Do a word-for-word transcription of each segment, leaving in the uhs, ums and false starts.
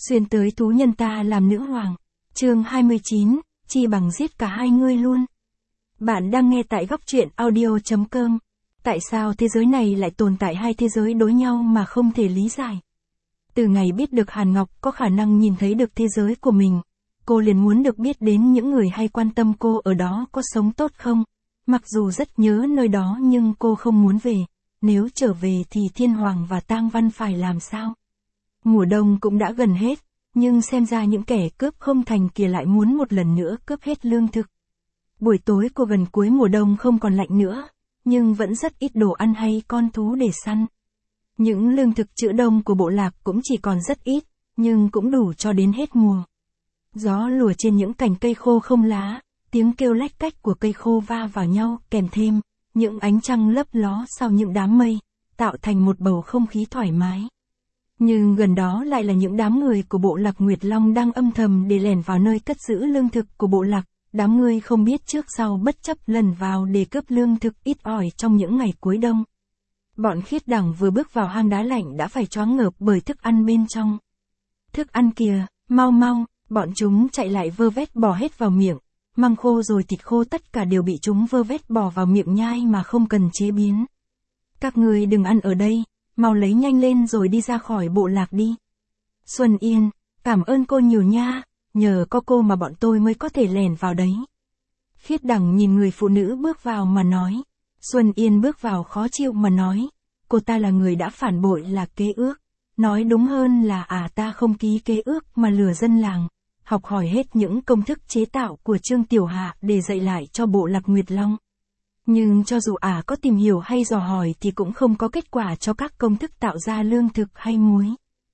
Xuyên tới thú nhân ta làm nữ hoàng. Chương hai mươi chín, chi bằng giết cả hai ngươi luôn. Bạn đang nghe tại góc truyện audio chấm com. Tại sao thế giới này lại tồn tại hai thế giới đối nhau mà không thể lý giải? Từ ngày biết được Hàn Ngọc có khả năng nhìn thấy được thế giới của mình, cô liền muốn được biết đến những người hay quan tâm cô ở đó có sống tốt không. Mặc dù rất nhớ nơi đó nhưng cô không muốn về. Nếu trở về thì Thiên Hoàng và Tang Văn phải làm sao? Mùa đông cũng đã gần hết, nhưng xem ra những kẻ cướp không thành kia lại muốn một lần nữa cướp hết lương thực. Buổi tối cô gần cuối mùa đông không còn lạnh nữa, nhưng vẫn rất ít đồ ăn hay con thú để săn. Những lương thực trữ đông của bộ lạc cũng chỉ còn rất ít, nhưng cũng đủ cho đến hết mùa. Gió lùa trên những cành cây khô không lá, tiếng kêu lách cách của cây khô va vào nhau kèm thêm những ánh trăng lấp ló sau những đám mây, tạo thành một bầu không khí thoải mái. Nhưng gần đó lại là những đám người của bộ lạc Nguyệt Long đang âm thầm để lẻn vào nơi cất giữ lương thực của bộ lạc. Đám người không biết trước sau bất chấp lần vào để cướp lương thực ít ỏi trong những ngày cuối đông. Bọn Khiết Đằng vừa bước vào hang đá lạnh đã phải choáng ngợp bởi thức ăn bên trong. Thức ăn kìa, mau mau, bọn chúng chạy lại vơ vét bỏ hết vào miệng. Măng khô rồi thịt khô tất cả đều bị chúng vơ vét bỏ vào miệng nhai mà không cần chế biến. Các người đừng ăn ở đây, mau lấy nhanh lên rồi đi ra khỏi bộ lạc đi. Xuân Yên, cảm ơn cô nhiều nha, nhờ có cô mà bọn tôi mới có thể lẻn vào đấy. Khiết Đằng nhìn người phụ nữ bước vào mà nói. Xuân Yên bước vào khó chịu mà nói, cô ta là người đã phản bội là kế ước. Nói đúng hơn là à ta không ký kế ước mà lừa dân làng. Học hỏi hết những công thức chế tạo của Trương Tiểu Hạ để dạy lại cho bộ lạc Nguyệt Long. Nhưng cho dù ả à có tìm hiểu hay dò hỏi thì cũng không có kết quả cho các công thức tạo ra lương thực hay muối.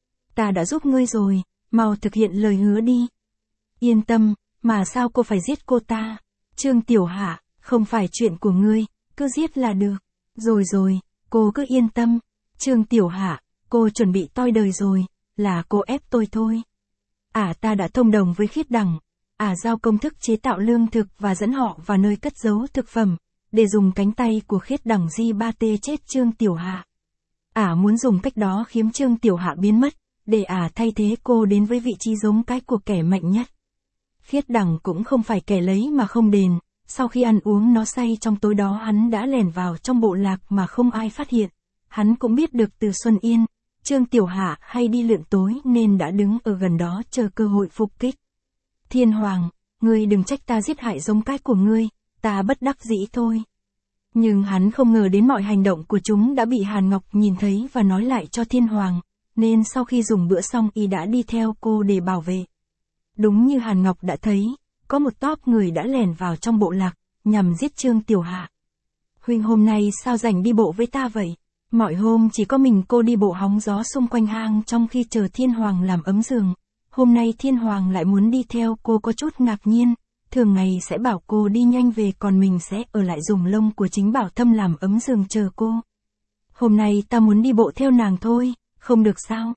Ta đã giúp ngươi rồi, mau thực hiện lời hứa đi. Yên tâm, mà sao cô phải giết cô ta? Trương Tiểu Hạ, không phải chuyện của ngươi, cứ giết là được. Rồi rồi, cô cứ yên tâm. Trương Tiểu Hạ, cô chuẩn bị toi đời rồi, là cô ép tôi thôi. Ả à, ta đã thông đồng với Khiết Đằng. Ả à, giao công thức chế tạo lương thực và dẫn họ vào nơi cất giấu thực phẩm, để dùng cánh tay của Khiết Đằng di ba tê chết Trương Tiểu Hạ. Ả à, muốn dùng cách đó khiến Trương Tiểu Hạ biến mất, để Ả à, thay thế cô đến với vị trí giống cái của kẻ mạnh nhất. Khiết Đằng cũng không phải kẻ lấy mà không đền, sau khi ăn uống nó say trong tối đó hắn đã lẻn vào trong bộ lạc mà không ai phát hiện. Hắn cũng biết được từ Xuân Yên, Trương Tiểu Hạ hay đi lượn tối nên đã đứng ở gần đó chờ cơ hội phục kích. Thiên Hoàng, ngươi đừng trách ta giết hại giống cái của ngươi, ta bất đắc dĩ thôi. Nhưng hắn không ngờ đến mọi hành động của chúng đã bị Hàn Ngọc nhìn thấy và nói lại cho Thiên Hoàng, nên sau khi dùng bữa xong y đã đi theo cô để bảo vệ. Đúng như Hàn Ngọc đã thấy, có một tốp người đã lẻn vào trong bộ lạc, nhằm giết Trương Tiểu Hạ. Huynh hôm nay sao rảnh đi bộ với ta vậy? Mọi hôm chỉ có mình cô đi bộ hóng gió xung quanh hang trong khi chờ Thiên Hoàng làm ấm giường. Hôm nay Thiên Hoàng lại muốn đi theo cô có chút ngạc nhiên, thường ngày sẽ bảo cô đi nhanh về còn mình sẽ ở lại dùng lông của chính Bảo Thâm làm ấm giường chờ cô. Hôm nay ta muốn đi bộ theo nàng thôi, không được sao?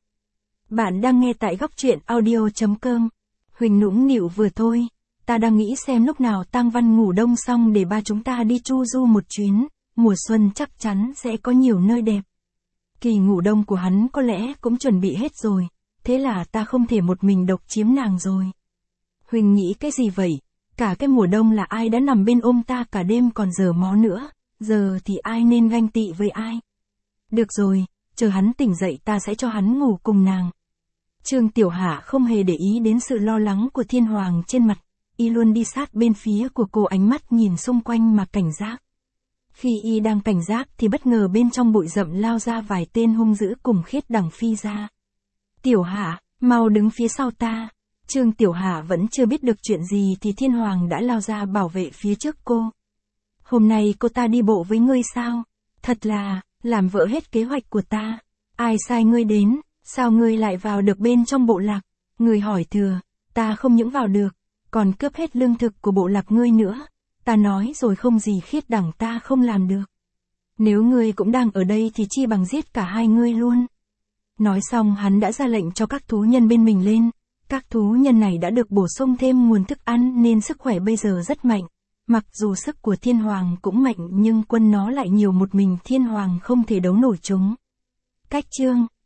Bạn đang nghe tại góc truyện audio chấm com. Huỳnh nũng nịu vừa thôi, ta đang nghĩ xem lúc nào Tang Văn ngủ đông xong để ba chúng ta đi chu du một chuyến. Mùa xuân chắc chắn sẽ có nhiều nơi đẹp. Kỳ ngủ đông của hắn có lẽ cũng chuẩn bị hết rồi, thế là ta không thể một mình độc chiếm nàng rồi. Huỳnh nghĩ cái gì vậy? Cả cái mùa đông là ai đã nằm bên ôm ta cả đêm còn giờ mó nữa, giờ thì ai nên ganh tị với ai? Được rồi, chờ hắn tỉnh dậy ta sẽ cho hắn ngủ cùng nàng. Trương Tiểu Hạ không hề để ý đến sự lo lắng của Thiên Hoàng trên mặt, y luôn đi sát bên phía của cô, ánh mắt nhìn xung quanh mà cảnh giác. Khi y đang cảnh giác thì bất ngờ bên trong bụi rậm lao ra vài tên hung dữ cùng Khiết Đằng phi ra. Tiểu Hạ, mau đứng phía sau ta. Trương Tiểu Hạ vẫn chưa biết được chuyện gì thì Thiên Hoàng đã lao ra bảo vệ phía trước cô. Hôm nay cô ta đi bộ với ngươi sao? Thật là, làm vỡ hết kế hoạch của ta. Ai sai ngươi đến, sao ngươi lại vào được bên trong bộ lạc? Ngươi hỏi thừa, ta không những vào được, còn cướp hết lương thực của bộ lạc ngươi nữa. Ta nói rồi không gì Khiết Đằng ta không làm được. Nếu ngươi cũng đang ở đây thì chi bằng giết cả hai ngươi luôn. Nói xong hắn đã ra lệnh cho các thú nhân bên mình lên. Các thú nhân này đã được bổ sung thêm nguồn thức ăn nên sức khỏe bây giờ rất mạnh. Mặc dù sức của Thiên Hoàng cũng mạnh nhưng quân nó lại nhiều, một mình Thiên Hoàng không thể đấu nổi chúng. Cách chương